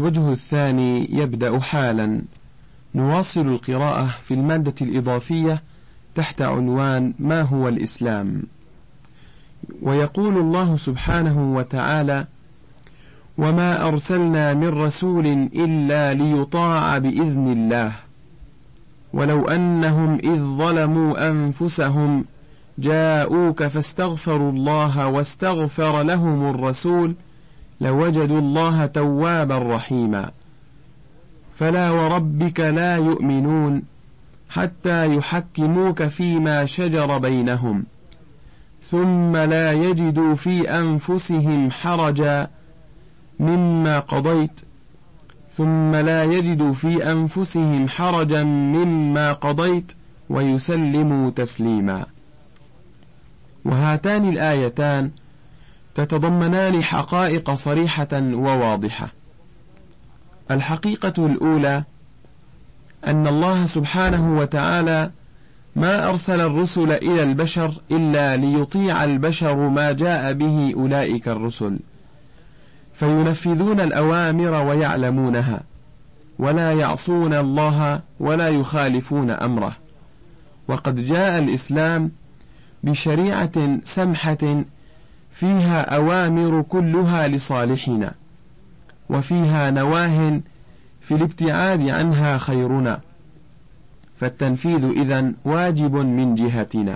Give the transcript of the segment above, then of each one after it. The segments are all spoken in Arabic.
الوجه الثاني يبدأ حالا. نواصل القراءة في المادة الإضافية تحت عنوان ما هو الإسلام. ويقول الله سبحانه وتعالى: وما أرسلنا من رسول إلا ليطاع بإذن الله ولو أنهم إذ ظلموا أنفسهم جاءوك فاستغفروا الله واستغفر لهم الرسول لوجدوا الله توابا رحيما فلا وربك لا يؤمنون حتى يحكموك فيما شجر بينهم ثم لا يجدوا في أنفسهم حرجا مما قضيت ويسلموا تسليما. وهاتان الآيتان تتضمنان حقائق صريحة وواضحة. الحقيقة الأولى أن الله سبحانه وتعالى ما أرسل الرسل إلى البشر إلا ليطيع البشر ما جاء به أولئك الرسل، فينفذون الأوامر ويعلمونها ولا يعصون الله ولا يخالفون أمره. وقد جاء الإسلام بشريعة سمحة فيها أوامر كلها لصالحنا، وفيها نواه في الابتعاد عنها خيرنا، فالتنفيذ إذن واجب من جهتنا.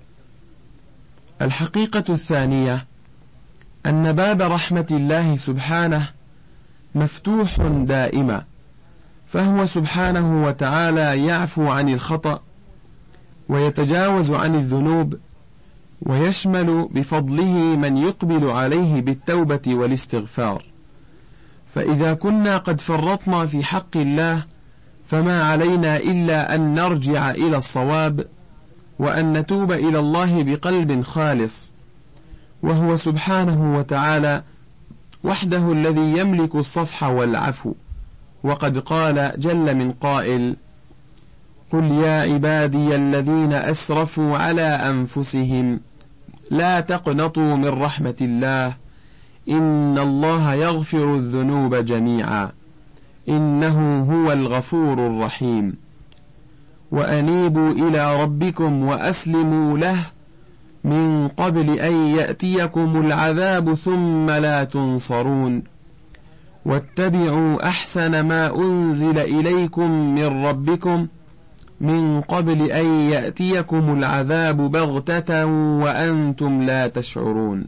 الحقيقة الثانية أن باب رحمة الله سبحانه مفتوح دائما، فهو سبحانه وتعالى يعفو عن الخطأ ويتجاوز عن الذنوب، ويشمل بفضله من يقبل عليه بالتوبة والاستغفار. فإذا كنا قد فرطنا في حق الله فما علينا إلا أن نرجع إلى الصواب وأن نتوب إلى الله بقلب خالص، وهو سبحانه وتعالى وحده الذي يملك الصفح والعفو. وقد قال جل من قائل: قل يا عبادي الذين أسرفوا على أنفسهم لا تقنطوا من رحمة الله إن الله يغفر الذنوب جميعا إنه هو الغفور الرحيم وأنيبوا إلى ربكم وأسلموا له من قبل أن يأتيكم العذاب ثم لا تنصرون واتبعوا أحسن ما أنزل إليكم من ربكم من قبل أن يأتيكم العذاب بغتة وأنتم لا تشعرون.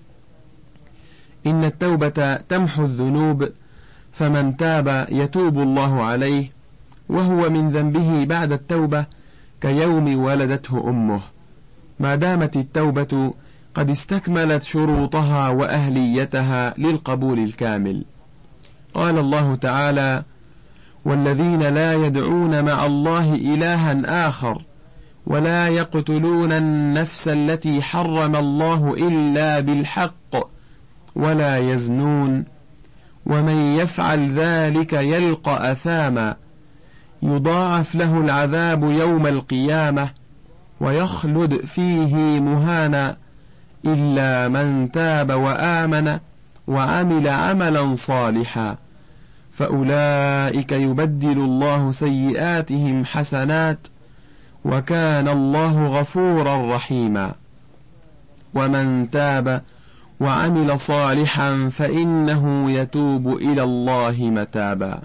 إن التوبة تمحو الذنوب، فمن تاب يتوب الله عليه وهو من ذنبه بعد التوبة كيوم ولدته أمه، ما دامت التوبة قد استكملت شروطها وأهليتها للقبول الكامل. قال الله تعالى: والذين لا يدعون مع الله إلها آخر ولا يقتلون النفس التي حرم الله إلا بالحق ولا يزنون ومن يفعل ذلك يلقى أثاما يضاعف له العذاب يوم القيامة ويخلد فيه مهانا إلا من تاب وآمن وعمل عملا صالحا فأولئك يبدل الله سيئاتهم حسنات وكان الله غفورا رحيما. ومن تاب وعمل صالحا فإنه يتوب إلى الله متابا.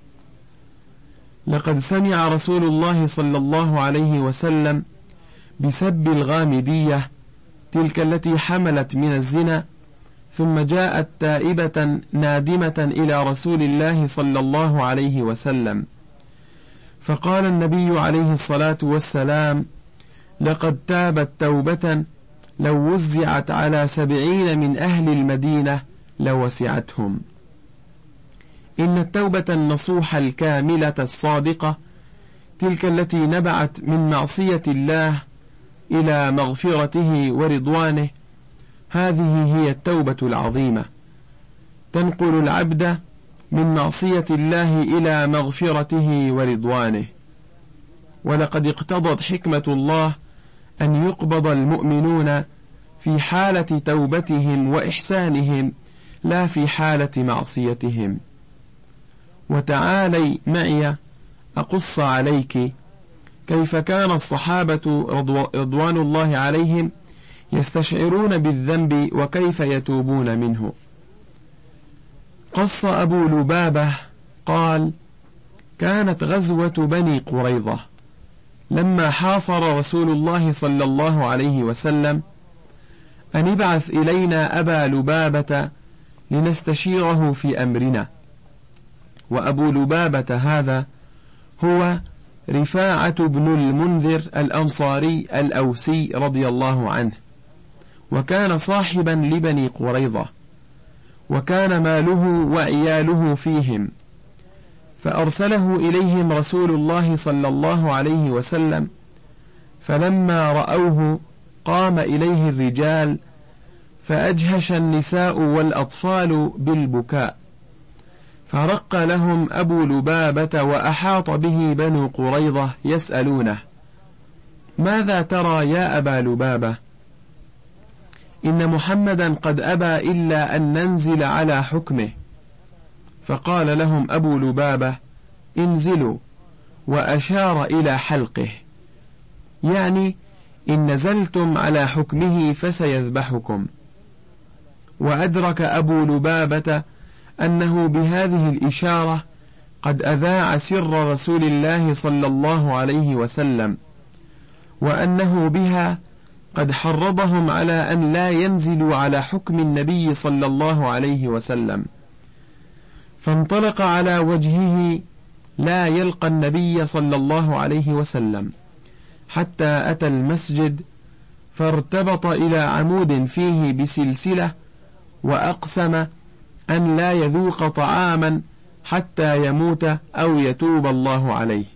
لقد سمع رسول الله صلى الله عليه وسلم بسب الغامدية تلك التي حملت من الزنا، ثم جاءت تائبة نادمة إلى رسول الله صلى الله عليه وسلم، فقال النبي عليه الصلاة والسلام: لقد تابت توبة لو وزعت على 70 من أهل المدينة لوسعتهم. إن التوبة النصوح الكاملة الصادقة تلك التي نبعت من معصية الله إلى مغفرته ورضوانه، هذه هي التوبة العظيمة، تنقل العبد من معصية الله إلى مغفرته ورضوانه. ولقد اقتضت حكمة الله أن يقبض المؤمنون في حالة توبتهم وإحسانهم لا في حالة معصيتهم. وتعالي معي أقص عليك كيف كان الصحابة رضوان الله عليهم يستشعرون بالذنب وكيف يتوبون منه. قص أبو لبابة قال: كانت غزوة بني قريظة لما حاصر رسول الله صلى الله عليه وسلم أن ابعث إلينا أبا لبابة لنستشيره في أمرنا. وأبو لبابة هذا هو رفاعة بن المنذر الأنصاري الأوسي رضي الله عنه، وكان صاحبا لبني قريظة، وكان ماله وعياله فيهم، فأرسله إليهم رسول الله صلى الله عليه وسلم، فلما رأوه قام إليه الرجال، فأجهش النساء والأطفال بالبكاء، فرق لهم أبو لبابة وأحاط به بنو قريظة يسألونه: ماذا ترى يا أبا لبابة؟ إن محمدا قد أبى إلا أن ننزل على حكمه. فقال لهم أبو لبابة: انزلوا، وأشار إلى حلقه، يعني إن نزلتم على حكمه فسيذبحكم. وأدرك أبو لبابة أنه بهذه الإشارة قد أذاع سر رسول الله صلى الله عليه وسلم، وأنه بها قد حرضهم على أن لا ينزلوا على حكم النبي صلى الله عليه وسلم، فانطلق على وجهه لا يلقى النبي صلى الله عليه وسلم، حتى أتى المسجد، فارتبط إلى عمود فيه بسلسلة، وأقسم أن لا يذوق طعاما حتى يموت أو يتوب الله عليه.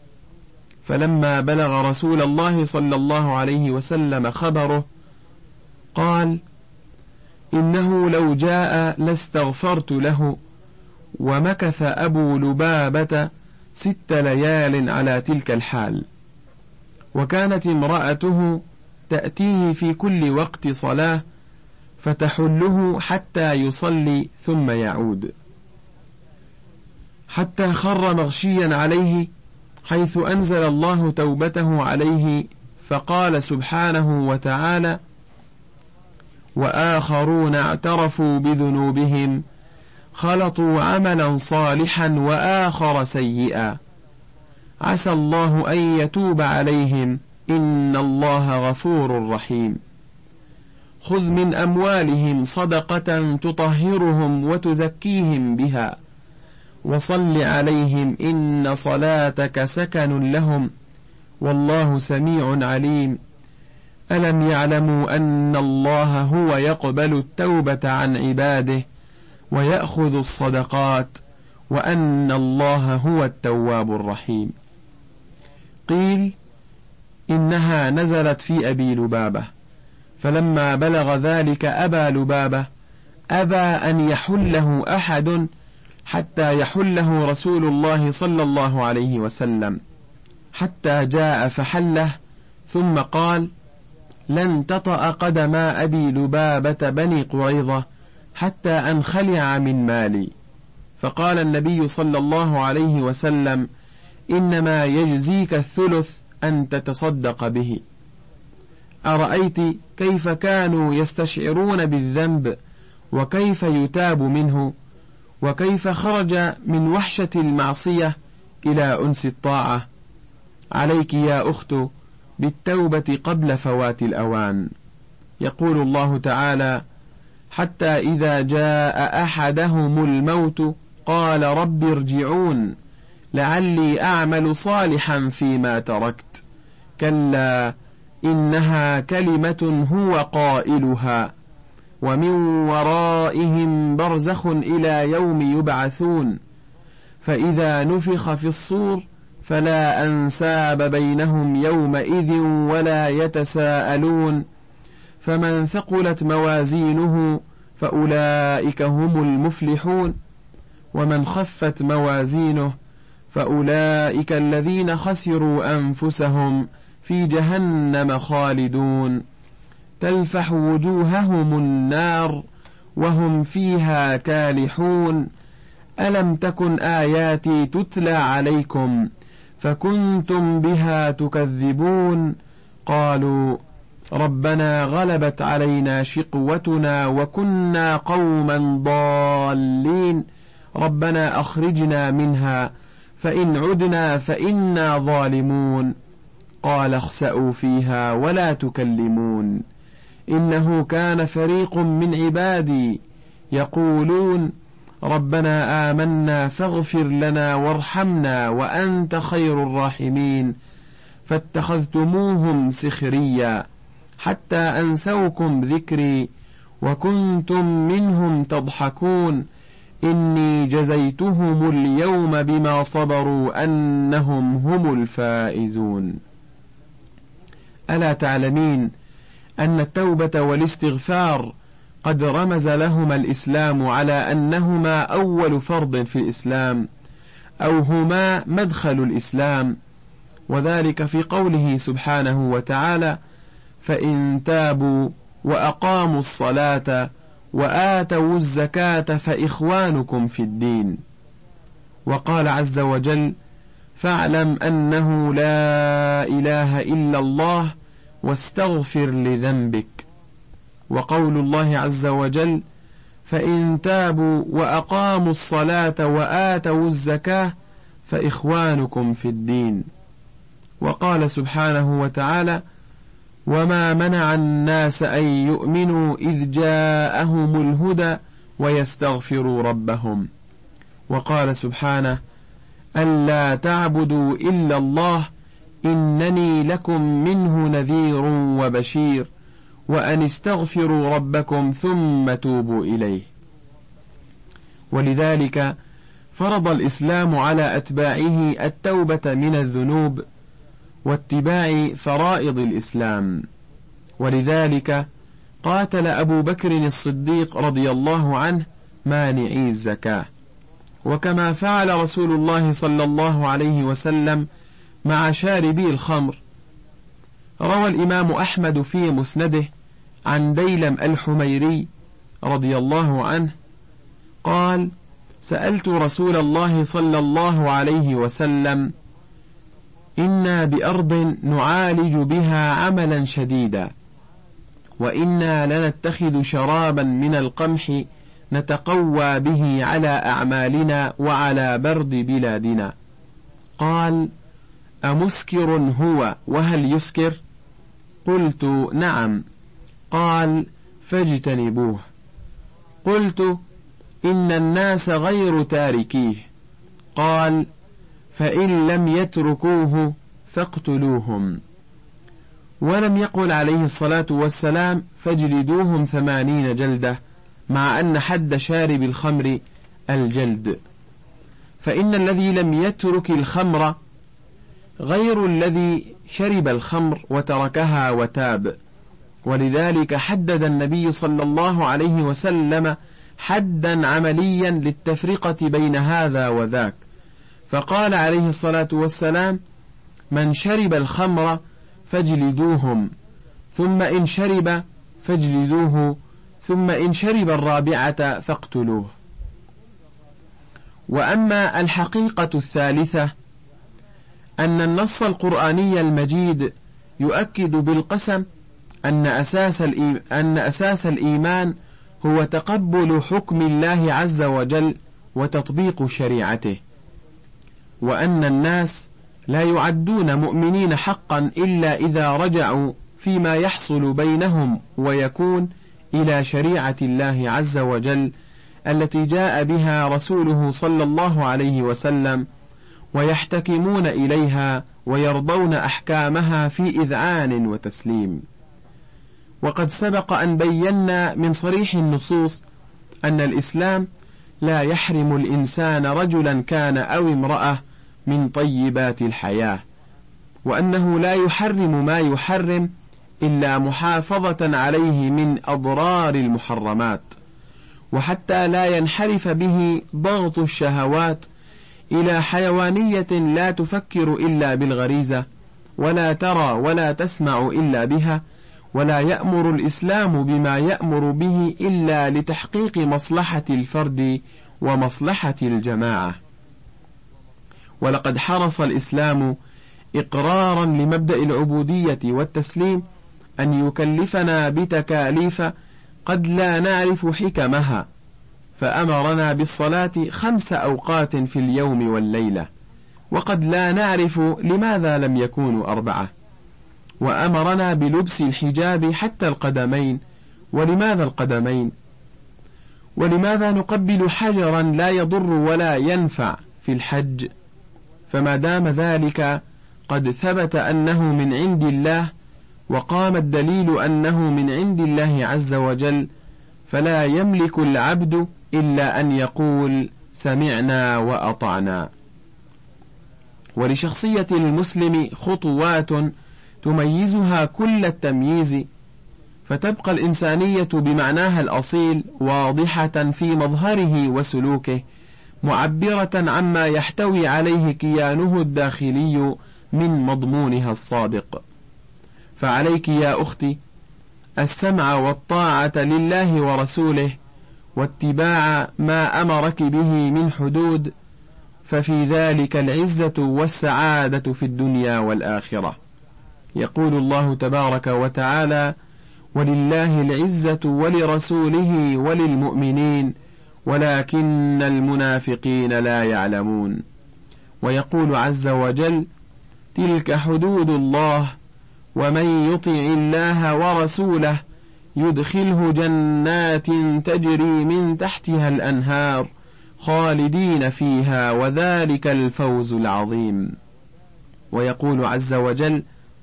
فلما بلغ رسول الله صلى الله عليه وسلم خبره قال: إنه لو جاء لاستغفرت له. ومكث أبو لبابة 6 ليال على تلك الحال. وكانت امرأته تأتيه في كل وقت صلاة، فتحله حتى يصلي ثم يعود، حتى خر مغشيا عليه، حيث أنزل الله توبته عليه، فقال سبحانه وتعالى: وآخرون اعترفوا بذنوبهم خلطوا عملا صالحا وآخر سيئا عسى الله أن يتوب عليهم إن الله غفور رحيم. خذ من أموالهم صدقة تطهرهم وتزكيهم بها وصل عليهم إن صلاتك سكن لهم والله سميع عليم. ألم يعلموا أن الله هو يقبل التوبة عن عباده ويأخذ الصدقات وأن الله هو التواب الرحيم. قيل إنها نزلت في أبي لبابة، فلما بلغ ذلك أبا لبابة أبى أن يحله أحد حتى يحله رسول الله صلى الله عليه وسلم، حتى جاء فحله، ثم قال: لن تطأ قدما أبي لبابة بني قريظة حتى أنخلع من مالي. فقال النبي صلى الله عليه وسلم: إنما يجزيك الثلث أن تتصدق به. أرأيت كيف كانوا يستشعرون بالذنب وكيف يتاب منه، وكيف خرج من وحشة المعصية إلى أنس الطاعة. عليك يا أخت بالتوبة قبل فوات الأوان. يقول الله تعالى: حتى إذا جاء أحدهم الموت قال رب ارجعون لعلي أعمل صالحا فيما تركت، كلا إنها كلمة هو قائلها ومن ورائهم برزخ إلى يوم يبعثون، فإذا نفخ في الصور فلا أنساب بينهم يومئذ ولا يتساءلون، فمن ثقلت موازينه فأولئك هم المفلحون، ومن خفت موازينه فأولئك الذين خسروا أنفسهم في جهنم خالدون، تلفح وجوههم النار وهم فيها كالحون، ألم تكن آياتي تتلى عليكم فكنتم بها تكذبون قالوا ربنا غلبت علينا شقوتنا وكنا قوما ضالين ربنا أخرجنا منها فإن عدنا فإنا ظالمون قال اخسأوا فيها ولا تكلمون إنه كان فريق من عبادي يقولون ربنا آمنا فاغفر لنا وارحمنا وأنت خير الراحمين فاتخذتموهم سخريا حتى أنسوكم ذكري وكنتم منهم تضحكون إني جزيتهم اليوم بما صبروا أنهم هم الفائزون. ألا تعلمين أن التوبة والاستغفار قد رمز لهما الإسلام على أنهما أول فرض في الإسلام أو هما مدخل الإسلام، وذلك في قوله سبحانه وتعالى فإن تابوا وأقاموا الصلاة وآتوا الزكاة فإخوانكم في الدين. وقال عز وجل فاعلم أنه لا إله إلا الله واستغفر لذنبك. وقول الله عز وجل فإن تابوا وأقاموا الصلاة وآتوا الزكاة فإخوانكم في الدين. وقال سبحانه وتعالى وما منع الناس أن يؤمنوا إذ جاءهم الهدى ويستغفروا ربهم. وقال سبحانه ألا تعبدوا إلا الله إنني لكم منه نذير وبشير وأن استغفروا ربكم ثم توبوا إليه. ولذلك فرض الإسلام على أتباعه التوبة من الذنوب واتباع فرائض الإسلام. ولذلك قاتل أبو بكر الصديق رضي الله عنه مانعي الزكاة، وكما فعل رسول الله صلى الله عليه وسلم مع شاربي الخمر. روى الإمام أحمد في مسنده عن ديلم الحميري رضي الله عنه قال سألت رسول الله صلى الله عليه وسلم إنا بأرض نعالج بها عملا شديدا وإنا لنتخذ شرابا من القمح نتقوى به على أعمالنا وعلى برد بلادنا. قال أمسكر هو وهل يسكر؟ قلت نعم. قال فاجتنبوه. قلت إن الناس غير تاركيه. قال فإن لم يتركوه فاقتلوهم. ولم يقل عليه الصلاة والسلام فاجلدوهم 80 جلدة، مع أن حد شارب الخمر الجلد، فإن الذي لم يترك الخمر غير الذي شرب الخمر وتركها وتاب. ولذلك حدد النبي صلى الله عليه وسلم حدا عمليا للتفرقة بين هذا وذاك، فقال عليه الصلاة والسلام من شرب الخمر فاجلدوهم، ثم إن شرب فاجلدوه، ثم إن شرب الرابعة فاقتلوه. وأما الحقيقة الثالثة أن النص القرآني المجيد يؤكد بالقسم أن أساس الإيمان هو تقبل حكم الله عز وجل وتطبيق شريعته، وأن الناس لا يعدون مؤمنين حقا إلا إذا رجعوا فيما يحصل بينهم ويكون إلى شريعة الله عز وجل التي جاء بها رسوله صلى الله عليه وسلم، ويحتكمون إليها ويرضون أحكامها في إذعان وتسليم. وقد سبق أن بينا من صريح النصوص أن الإسلام لا يحرم الإنسان رجلا كان أو امرأة من طيبات الحياة، وأنه لا يحرم ما يحرم إلا محافظة عليه من أضرار المحرمات، وحتى لا ينحرف به ضغط الشهوات إلى حيوانية لا تفكر إلا بالغريزة ولا ترى ولا تسمع إلا بها، ولا يأمر الإسلام بما يأمر به إلا لتحقيق مصلحة الفرد ومصلحة الجماعة. ولقد حرص الإسلام إقرارا لمبدأ العبودية والتسليم أن يكلفنا بتكاليف قد لا نعرف حكمها، فأمرنا بالصلاة 5 أوقات في اليوم والليلة، وقد لا نعرف لماذا لم يكونوا 4، وأمرنا بلبس الحجاب حتى القدمين، ولماذا القدمين؟ ولماذا نقبل حجرا لا يضر ولا ينفع في الحج؟ فما دام ذلك قد ثبت أنه من عند الله، وقام الدليل أنه من عند الله عز وجل، فلا يملك العبد إلا أن يقول سمعنا وأطعنا. ولشخصية المسلم خطوات تميزها كل التمييز، فتبقى الإنسانية بمعناها الأصيل واضحة في مظهره وسلوكه، معبرة عما يحتوي عليه كيانه الداخلي من مضمونها الصادق. فعليك يا أختي السمع والطاعة لله ورسوله، واتباع ما أمرك به من حدود، ففي ذلك العزة والسعادة في الدنيا والآخرة. يقول الله تبارك وتعالى: ولله العزة ولرسوله وللمؤمنين ولكن المنافقين لا يعلمون. ويقول عز وجل: تلك حدود الله ومن يطع الله ورسوله يدخله جنات تجري من تحتها الأنهار خالدين فيها وذلك الفوز العظيم. ويقول عز وجل: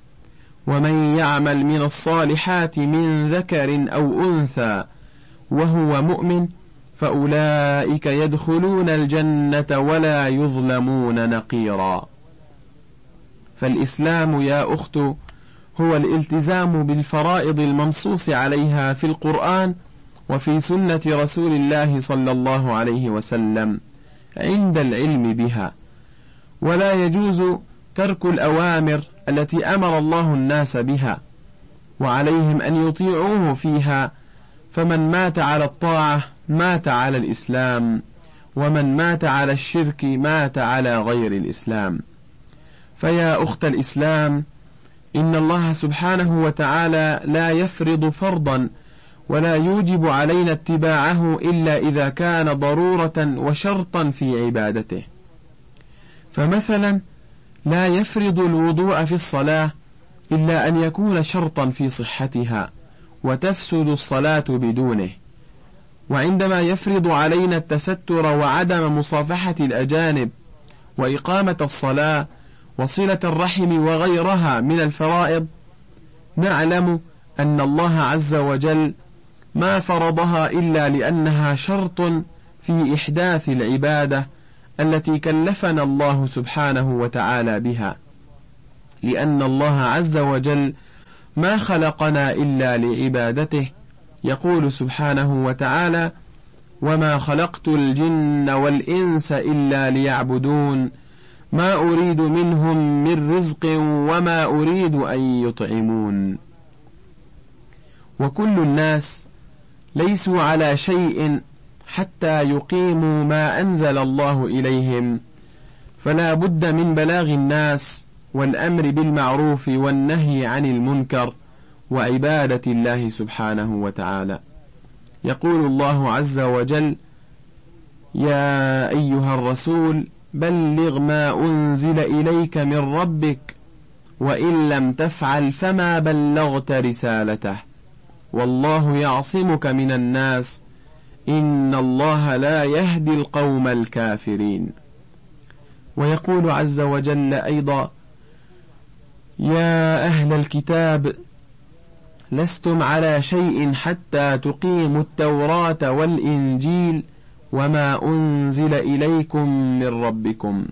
ومن يعمل من الصالحات من ذكر أو أنثى وهو مؤمن فأولئك يدخلون الجنة ولا يظلمون نقيرا. فالإسلام يا أخت هو الالتزام بالفرائض المنصوص عليها في القرآن وفي سنة رسول الله صلى الله عليه وسلم عند العلم بها، ولا يجوز ترك الأوامر التي أمر الله الناس بها، وعليهم أن يطيعوه فيها، فمن مات على الطاعة مات على الإسلام، ومن مات على الشرك مات على غير الإسلام. فيا أخت الإسلام، إن الله سبحانه وتعالى لا يفرض فرضا ولا يوجب علينا اتباعه إلا إذا كان ضرورة وشرطا في عبادته. فمثلا لا يفرض الوضوء في الصلاة إلا أن يكون شرطا في صحتها، وتفسد الصلاة بدونه. وعندما يفرض علينا التستر وعدم مصافحة الأجانب وإقامة الصلاة وصلة الرحم وغيرها من الفرائض، نعلم أن الله عز وجل ما فرضها إلا لأنها شرط في إحداث العبادة التي كلفنا الله سبحانه وتعالى بها، لأن الله عز وجل ما خلقنا إلا لعبادته. يقول سبحانه وتعالى: وما خلقت الجن والإنس إلا ليعبدون ما أريد منهم من رزق وما أريد أن يطعمون. وكل الناس ليسوا على شيء حتى يقيموا ما أنزل الله إليهم، فلا بد من بلاغ الناس والأمر بالمعروف والنهي عن المنكر وعبادة الله سبحانه وتعالى. يقول الله عز وجل: يا أيها الرسول بلغ ما أنزل إليك من ربك وإن لم تفعل فما بلغت رسالته والله يعصمك من الناس إن الله لا يهدي القوم الكافرين. ويقول عز وجل أيضا: يا أهل الكتاب لستم على شيء حتى تقيموا التوراة والإنجيل وما أنزل إليكم من ربكم.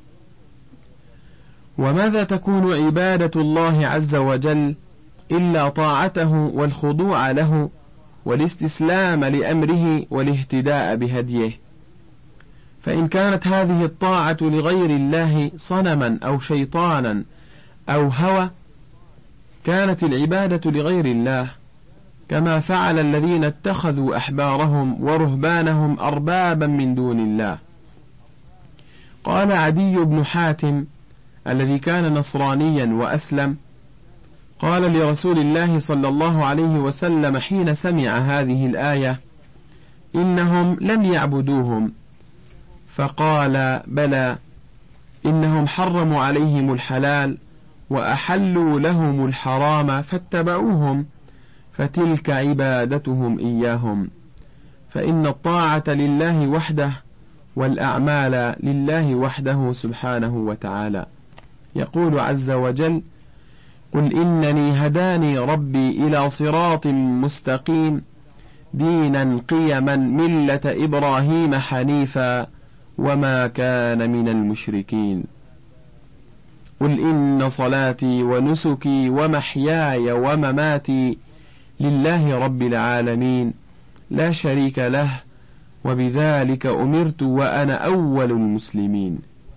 وماذا تكون عبادة الله عز وجل إلا طاعته والخضوع له والاستسلام لأمره والاهتداء بهديه. فإن كانت هذه الطاعة لغير الله صنما أو شيطانا أو هوى كانت العبادة لغير الله، كما فعل الذين اتخذوا أحبارهم ورهبانهم أربابا من دون الله. قال عدي بن حاتم الذي كان نصرانيا وأسلم قال لرسول الله صلى الله عليه وسلم حين سمع هذه الآية: إنهم لم يعبدوهم. فقال: بلى، إنهم حرموا عليهم الحلال وأحلوا لهم الحرام فاتبعوهم، فتلك عبادتهم إياهم، فإن الطاعة لله وحده والأعمال لله وحده سبحانه وتعالى. يقول عز وجل: قل إنني هداني ربي إلى صراط مستقيم دينا قيما ملة إبراهيم حنيفا وما كان من المشركين. قل إن صلاتي ونسكي ومحياي ومماتي لله رب العالمين لا شريك له وبذلك أمرت وأنا أول المسلمين.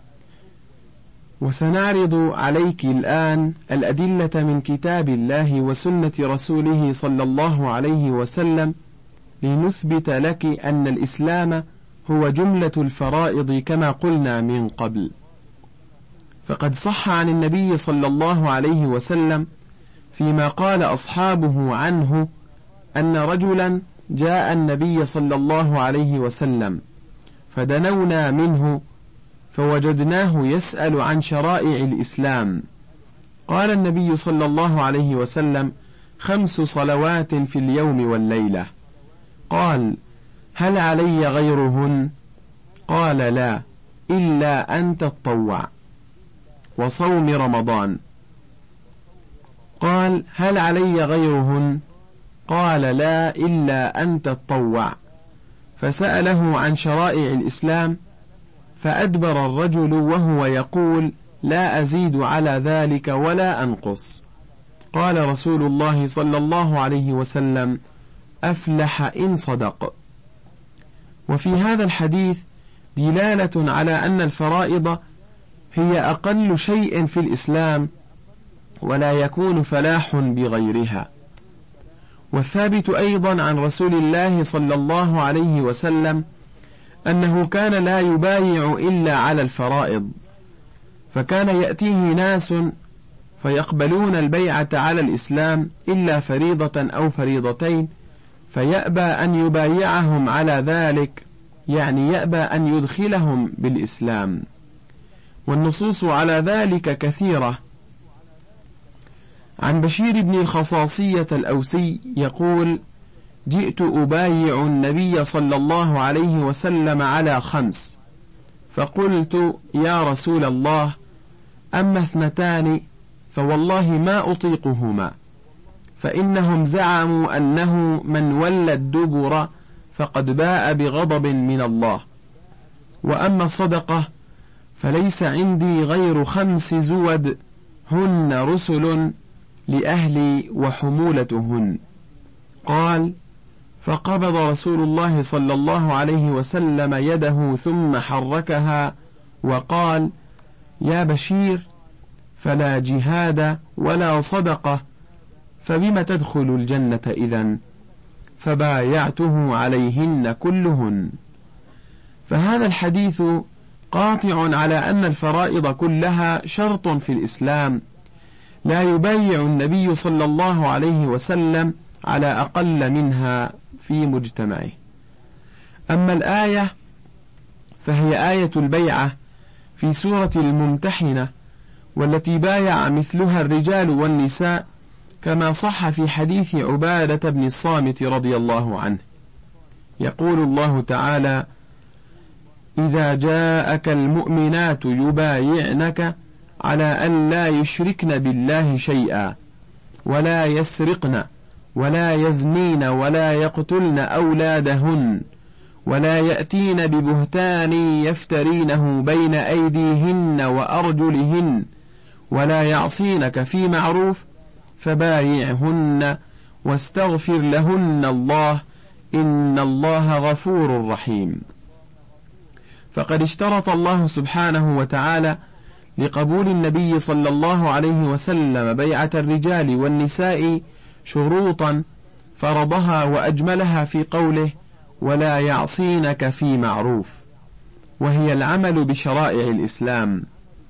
وسنعرض عليك الآن الأدلة من كتاب الله وسنة رسوله صلى الله عليه وسلم لنثبت لك أن الإسلام هو جملة الفرائض كما قلنا من قبل. فقد صح عن النبي صلى الله عليه وسلم فيما قال أصحابه عنه أن رجلا جاء النبي صلى الله عليه وسلم فدنونا منه فوجدناه يسأل عن شرائع الإسلام. قال النبي صلى الله عليه وسلم: 5 صلوات في اليوم والليلة. قال: هل علي غيرهن؟ قال: لا، إلا أن تتطوع. وصوم رمضان. قال: هل علي غيرهن؟ قال: لا، إلا أن تتطوع. فسأله عن شرائع الإسلام فأدبر الرجل وهو يقول: لا أزيد على ذلك ولا أنقص. قال رسول الله صلى الله عليه وسلم: أفلح إن صدق. وفي هذا الحديث دلالة على أن الفرائض هي أقل شيء في الإسلام ولا يكون فلاح بغيرها. والثابت أيضا عن رسول الله صلى الله عليه وسلم أنه كان لا يبايع إلا على الفرائض، فكان يأتيه ناس فيقبلون البيعة على الإسلام إلا فريضة أو فريضتين، فيأبى أن يبايعهم على ذلك، يعني يأبى أن يدخلهم بالإسلام. والنصوص على ذلك كثيرة. عن بشير بن الخصاصية الأوسي يقول: جئت أبايع النبي صلى الله عليه وسلم على 5، فقلت: يا رسول الله، أما 2 فوالله ما أطيقهما، فإنهم زعموا أنه من ولى الدبر فقد باء بغضب من الله، وأما الصدقة فليس عندي غير 5 زود هن رسل لأهلي وحمولتهن. قال: فقبض رسول الله صلى الله عليه وسلم يده ثم حركها وقال: يا بشير، فلا جهاد ولا صدقة، فبم تدخل الجنة إذن؟ فبايعته عليهن كلهن. فهذا الحديث قاطع على أن الفرائض كلها شرط في الإسلام، لا يبايع النبي صلى الله عليه وسلم على أقل منها في مجتمعه. أما الآية فهي آية البيعة في سورة الممتحنة، والتي بايع مثلها الرجال والنساء، كما صح في حديث عبادة بن الصامت رضي الله عنه. يقول الله تعالى: إذا جاءك المؤمنات يبايعنك على أن لا يشركن بالله شيئا ولا يسرقن ولا يزنين ولا يقتلن أولادهن ولا يأتين ببهتان يفترينه بين أيديهن وأرجلهن ولا يعصينك في معروف فبايعهن واستغفر لهن الله إن الله غفور رحيم. فقد اشترط الله سبحانه وتعالى لقبول النبي صلى الله عليه وسلم بيعة الرجال والنساء شروطا، فرضها وأجملها في قوله: ولا يعصينك في معروف، وهي العمل بشرائع الإسلام.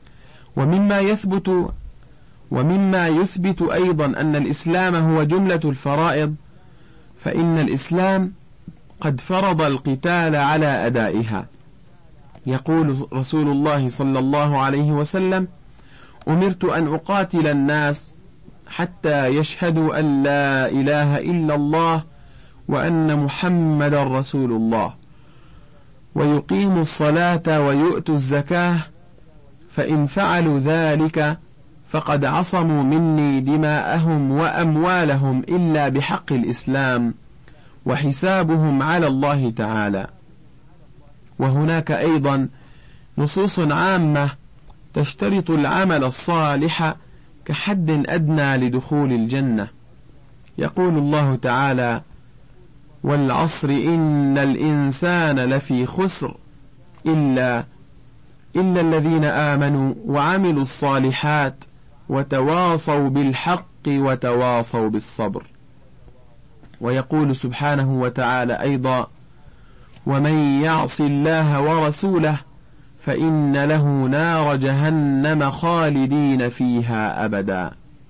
ومما يثبت أيضا أن الإسلام هو جملة الفرائض، فإن الإسلام قد فرض القتال على أدائها. يقول رسول الله صلى الله عليه وسلم: أمرت أن أقاتل الناس حتى يشهدوا أن لا إله إلا الله وأن محمد رسول الله ويقيموا الصلاة ويؤتوا الزكاة، فإن فعلوا ذلك فقد عصموا مني دماءهم وأموالهم إلا بحق الإسلام، وحسابهم على الله تعالى. وهناك أيضا نصوص عامة تشترط العمل الصالح كحد أدنى لدخول الجنة. يقول الله تعالى: والعصر إن الإنسان لفي خسر إلا الذين آمنوا وعملوا الصالحات وتواصوا بالحق وتواصوا بالصبر. ويقول سبحانه وتعالى أيضا: ومن يعص الله ورسوله فإن له نار جهنم خالدين فيها أبدا.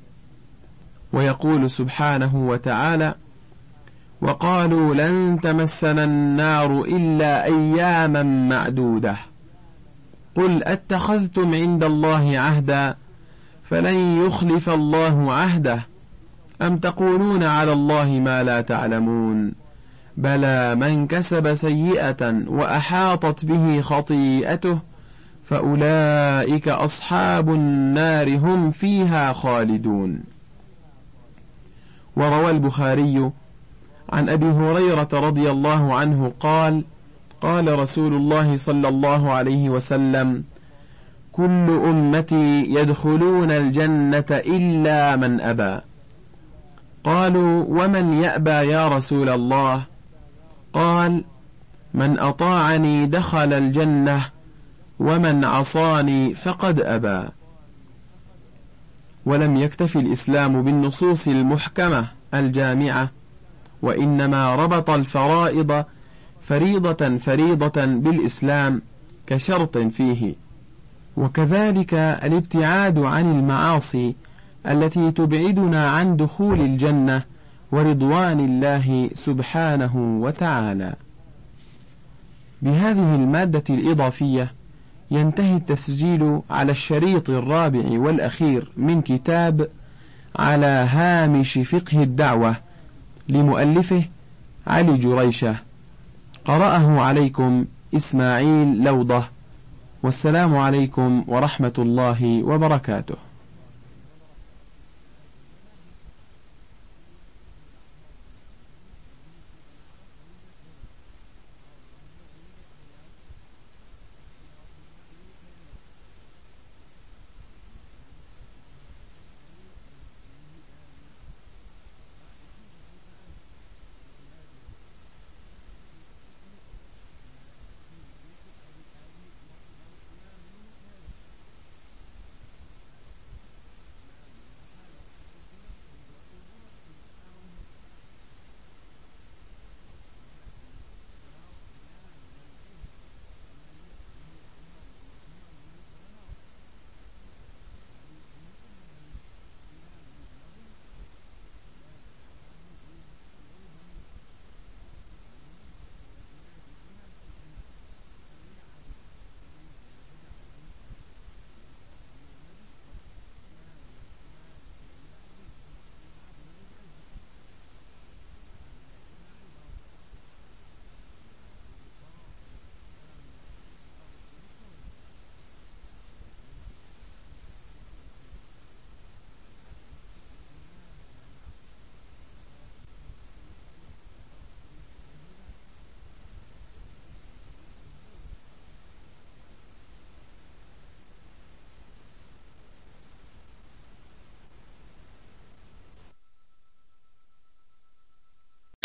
ويقول سبحانه وتعالى: وقالوا لن تمسنا النار إلا أياما معدودة، قل أتخذتم عند الله عهدا فلن يخلف الله عهده، أم تقولون على الله ما لا تعلمون، بلى من كسب سيئة وأحاطت به خطيئته فأولئك أصحاب النار هم فيها خالدون. وروى البخاري عن أبي هريرة رضي الله عنه قال: قال رسول الله صلى الله عليه وسلم: كل أمتي يدخلون الجنة إلا من أبى. قالوا: ومن يأبى يا رسول الله؟ قال: من أطاعني دخل الجنة ومن عصاني فقد أبى. ولم يكتف الإسلام بالنصوص المحكمة الجامعة، وإنما ربط الفرائض فريضة بالإسلام كشرط فيه، وكذلك الابتعاد عن المعاصي التي تبعدنا عن دخول الجنة ورضوان الله سبحانه وتعالى. بهذه المادة الإضافية ينتهي التسجيل على الشريط الرابع والأخير من كتاب على هامش فقه الدعوة لمؤلفه علي جريشة. قرأه عليكم إسماعيل لوضة، والسلام عليكم ورحمة الله وبركاته.